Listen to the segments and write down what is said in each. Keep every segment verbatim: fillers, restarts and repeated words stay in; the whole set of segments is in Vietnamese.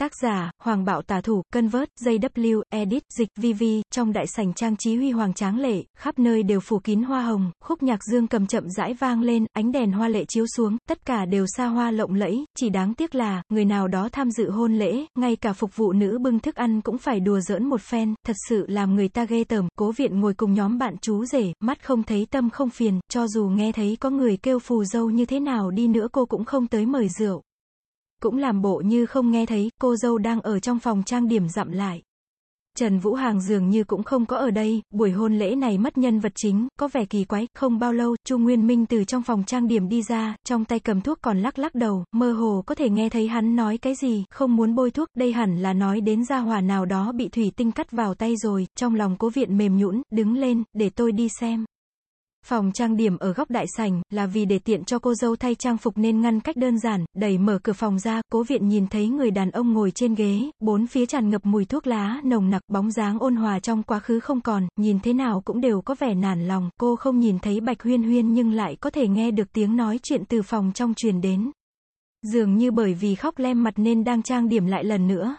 Tác giả, Hoàng Bạo Tả Thủ, Convert, gi vê, Edit, Dịch, vê vê, trong đại sảnh trang trí huy hoàng tráng lệ, khắp nơi đều phủ kín hoa hồng, khúc nhạc dương cầm chậm rãi vang lên, ánh đèn hoa lệ chiếu xuống, tất cả đều xa hoa lộng lẫy, chỉ đáng tiếc là, người nào đó tham dự hôn lễ, ngay cả phục vụ nữ bưng thức ăn cũng phải đùa giỡn một phen, thật sự làm người ta ghê tởm. Cố Viện ngồi cùng nhóm bạn chú rể, mắt không thấy tâm không phiền, cho dù nghe thấy có người kêu phù dâu như thế nào đi nữa cô cũng không tới mời rượu. Cũng làm bộ như không nghe thấy, cô dâu đang ở trong phòng trang điểm dặm lại. Trần Vũ Hàng dường như cũng không có ở đây, buổi hôn lễ này mất nhân vật chính, có vẻ kỳ quái. Không bao lâu, Chu Nguyên Minh từ trong phòng trang điểm đi ra, trong tay cầm thuốc còn lắc lắc đầu, mơ hồ có thể nghe thấy hắn nói cái gì, không muốn bôi thuốc, đây hẳn là nói đến gia hỏa nào đó bị thủy tinh cắt vào tay rồi. Trong lòng Cố Viện mềm nhũn, đứng lên, để tôi đi xem. Phòng trang điểm ở góc đại sảnh, là vì để tiện cho cô dâu thay trang phục nên ngăn cách đơn giản, đẩy mở cửa phòng ra, Cố Viện nhìn thấy người đàn ông ngồi trên ghế, bốn phía tràn ngập mùi thuốc lá, nồng nặc, bóng dáng ôn hòa trong quá khứ không còn, nhìn thế nào cũng đều có vẻ nản lòng, cô không nhìn thấy Bạch Huyên Huyên nhưng lại có thể nghe được tiếng nói chuyện từ phòng trong truyền đến. Dường như bởi vì khóc lem mặt nên đang trang điểm lại lần nữa.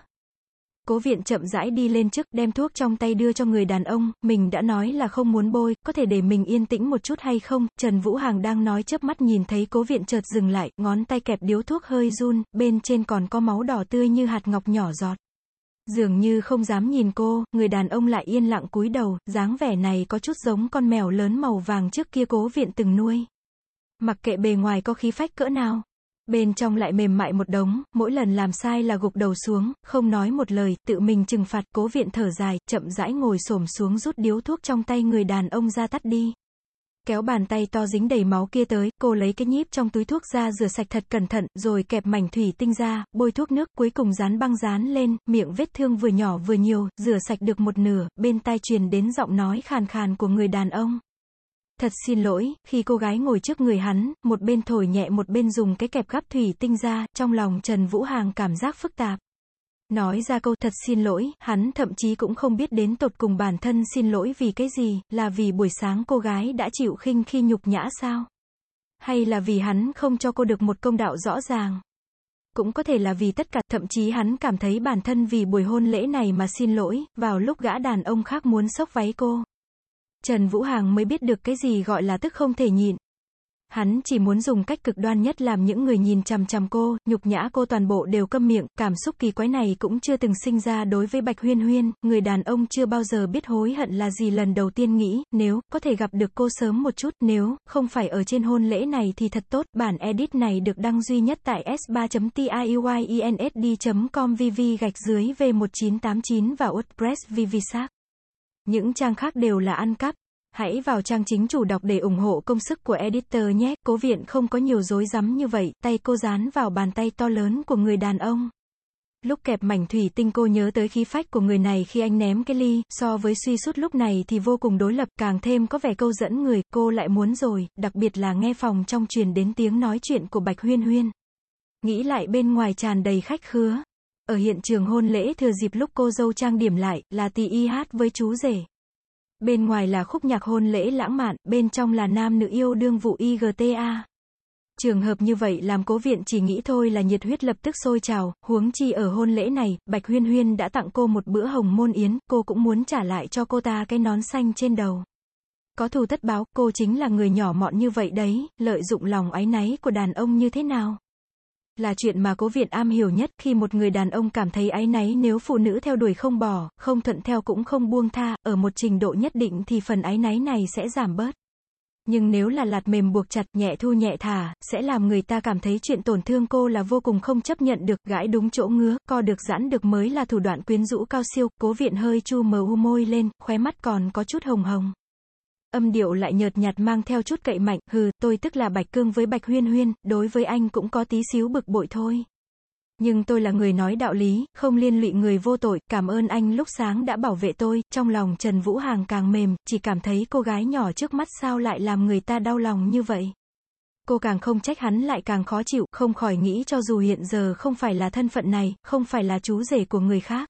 Cố Viện chậm rãi đi lên trước, đem thuốc trong tay đưa cho người đàn ông, mình đã nói là không muốn bôi, có thể để mình yên tĩnh một chút hay không? Trần Vũ Hàng đang nói chớp mắt nhìn thấy Cố Viện chợt dừng lại, ngón tay kẹp điếu thuốc hơi run, bên trên còn có máu đỏ tươi như hạt ngọc nhỏ giọt. Dường như không dám nhìn cô, người đàn ông lại yên lặng cúi đầu, dáng vẻ này có chút giống con mèo lớn màu vàng trước kia Cố Viện từng nuôi. Mặc kệ bề ngoài có khí phách cỡ nào, bên trong lại mềm mại một đống, mỗi lần làm sai là gục đầu xuống, không nói một lời, tự mình trừng phạt. Cố Viện thở dài, chậm rãi ngồi xổm xuống rút điếu thuốc trong tay người đàn ông ra tắt đi. Kéo bàn tay to dính đầy máu kia tới, cô lấy cái nhíp trong túi thuốc ra rửa sạch thật cẩn thận, rồi kẹp mảnh thủy tinh ra, bôi thuốc nước, cuối cùng dán băng dán lên, miệng vết thương vừa nhỏ vừa nhiều, rửa sạch được một nửa, bên tai truyền đến giọng nói khàn khàn của người đàn ông. Thật xin lỗi. Khi cô gái ngồi trước người hắn, một bên thổi nhẹ một bên dùng cái kẹp gắp thủy tinh ra, trong lòng Trần Vũ Hàng cảm giác phức tạp. Nói ra câu thật xin lỗi, hắn thậm chí cũng không biết đến tột cùng bản thân xin lỗi vì cái gì, là vì buổi sáng cô gái đã chịu khinh khi nhục nhã sao? Hay là vì hắn không cho cô được một công đạo rõ ràng? Cũng có thể là vì tất cả, thậm chí hắn cảm thấy bản thân vì buổi hôn lễ này mà xin lỗi, vào lúc gã đàn ông khác muốn xốc váy cô. Trần Vũ Hàng mới biết được cái gì gọi là tức không thể nhịn. Hắn chỉ muốn dùng cách cực đoan nhất làm những người nhìn chằm chằm cô, nhục nhã cô toàn bộ đều câm miệng. Cảm xúc kỳ quái này cũng chưa từng sinh ra đối với Bạch Huyên Huyên, người đàn ông chưa bao giờ biết hối hận là gì. Lần đầu tiên nghĩ, nếu có thể gặp được cô sớm một chút, nếu không phải ở trên hôn lễ này thì thật tốt. Bản edit này được đăng duy nhất tại s ba chấm tiuyensd chấm com vv gạch dưới v một chín tám chín và WordPress vvsac. Những trang khác đều là ăn cắp. Hãy vào trang chính chủ đọc để ủng hộ công sức của editor nhé. Cố Viện không có nhiều rối rắm như vậy, tay cô dán vào bàn tay to lớn của người đàn ông. Lúc kẹp mảnh thủy tinh cô nhớ tới khí phách của người này khi anh ném cái ly, so với suy sút lúc này thì vô cùng đối lập, càng thêm có vẻ câu dẫn người, cô lại muốn rồi, đặc biệt là nghe phòng trong truyền đến tiếng nói chuyện của Bạch Huyên Huyên. Nghĩ lại bên ngoài tràn đầy khách khứa. Ở hiện trường hôn lễ thừa dịp lúc cô dâu trang điểm lại, là tì y hát với chú rể. Bên ngoài là khúc nhạc hôn lễ lãng mạn, bên trong là nam nữ yêu đương vụ i giê tê a. Trường hợp như vậy làm Cố Viện chỉ nghĩ thôi là nhiệt huyết lập tức sôi trào, huống chi ở hôn lễ này, Bạch Huyên Huyên đã tặng cô một bữa hồng môn yến, cô cũng muốn trả lại cho cô ta cái nón xanh trên đầu. Có thù tất báo, cô chính là người nhỏ mọn như vậy đấy, lợi dụng lòng áy náy của đàn ông như thế nào? Là chuyện mà Cố Viện am hiểu nhất. Khi một người đàn ông cảm thấy áy náy nếu phụ nữ theo đuổi không bỏ, không thuận theo cũng không buông tha, ở một trình độ nhất định thì phần áy náy này sẽ giảm bớt. Nhưng nếu là lạt mềm buộc chặt, nhẹ thu nhẹ thả, sẽ làm người ta cảm thấy chuyện tổn thương cô là vô cùng không chấp nhận được. Gãi đúng chỗ ngứa, co được giãn được mới là thủ đoạn quyến rũ cao siêu. Cố Viện hơi chu mờ u môi lên, khóe mắt còn có chút hồng hồng. Âm điệu lại nhợt nhạt mang theo chút cậy mạnh, hừ, tôi tức là Bạch Cương với Bạch Huyên Huyên, đối với anh cũng có tí xíu bực bội thôi. Nhưng tôi là người nói đạo lý, không liên lụy người vô tội, cảm ơn anh lúc sáng đã bảo vệ tôi. Trong lòng Trần Vũ Hàng càng mềm, chỉ cảm thấy cô gái nhỏ trước mắt sao lại làm người ta đau lòng như vậy. Cô càng không trách hắn lại càng khó chịu, không khỏi nghĩ cho dù hiện giờ không phải là thân phận này, không phải là chú rể của người khác,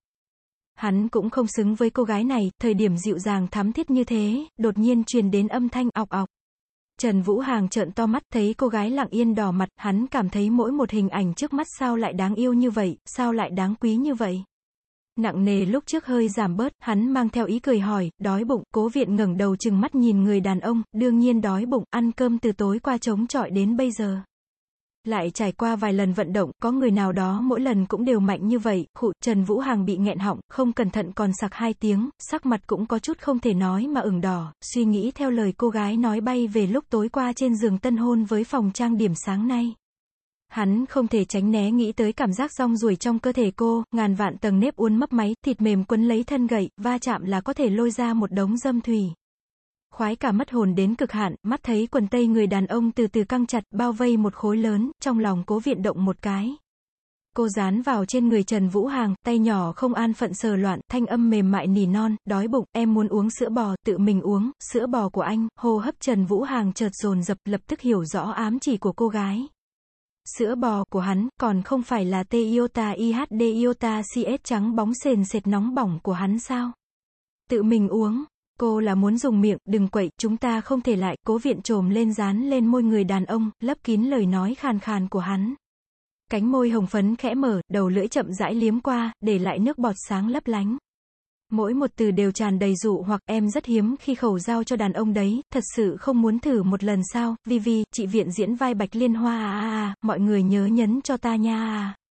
hắn cũng không xứng với cô gái này. Thời điểm dịu dàng thắm thiết như thế, đột nhiên truyền đến âm thanh ọc ọc. Trần Vũ Hàng trợn to mắt, thấy cô gái lặng yên đỏ mặt, hắn cảm thấy mỗi một hình ảnh trước mắt sao lại đáng yêu như vậy, sao lại đáng quý như vậy. Nặng nề lúc trước hơi giảm bớt, hắn mang theo ý cười hỏi, đói bụng, Cố Viện ngẩng đầu trừng mắt nhìn người đàn ông, đương nhiên đói bụng, ăn cơm từ tối qua chống chọi đến bây giờ. Lại trải qua vài lần vận động, có người nào đó mỗi lần cũng đều mạnh như vậy, khụ, Trần Vũ Hàng bị nghẹn họng, không cẩn thận còn sặc hai tiếng, sắc mặt cũng có chút không thể nói mà ửng đỏ, suy nghĩ theo lời cô gái nói bay về lúc tối qua trên giường tân hôn với phòng trang điểm sáng nay. Hắn không thể tránh né nghĩ tới cảm giác rong ruổi trong cơ thể cô, ngàn vạn tầng nếp uốn mấp máy, thịt mềm quấn lấy thân gậy, va chạm là có thể lôi ra một đống dâm thủy. Khoái cả mất hồn đến cực hạn, mắt thấy quần tây người đàn ông từ từ căng chặt, bao vây một khối lớn, trong lòng Cố Viện động một cái. Cô dán vào trên người Trần Vũ Hàng, tay nhỏ không an phận sờ loạn, thanh âm mềm mại nỉ non, đói bụng, em muốn uống sữa bò, tự mình uống, sữa bò của anh, hô hấp Trần Vũ Hàng chợt dồn dập, lập tức hiểu rõ ám chỉ của cô gái. Sữa bò của hắn, còn không phải là Toyota i hát đê Iota xê ét trắng bóng sền sệt nóng bỏng của hắn sao? Tự mình uống. Cô là muốn dùng miệng, đừng quậy, chúng ta không thể lại, Cố Viện trồm lên dán lên môi người đàn ông, lấp kín lời nói khàn khàn của hắn. Cánh môi hồng phấn khẽ mở, đầu lưỡi chậm rãi liếm qua, để lại nước bọt sáng lấp lánh. Mỗi một từ đều tràn đầy dụ hoặc, em rất hiếm khi khẩu giao cho đàn ông đấy, thật sự không muốn thử một lần sao, Vi Vi, chị Viện diễn vai Bạch Liên Hoa à à à, mọi người nhớ nhấn cho ta nha à.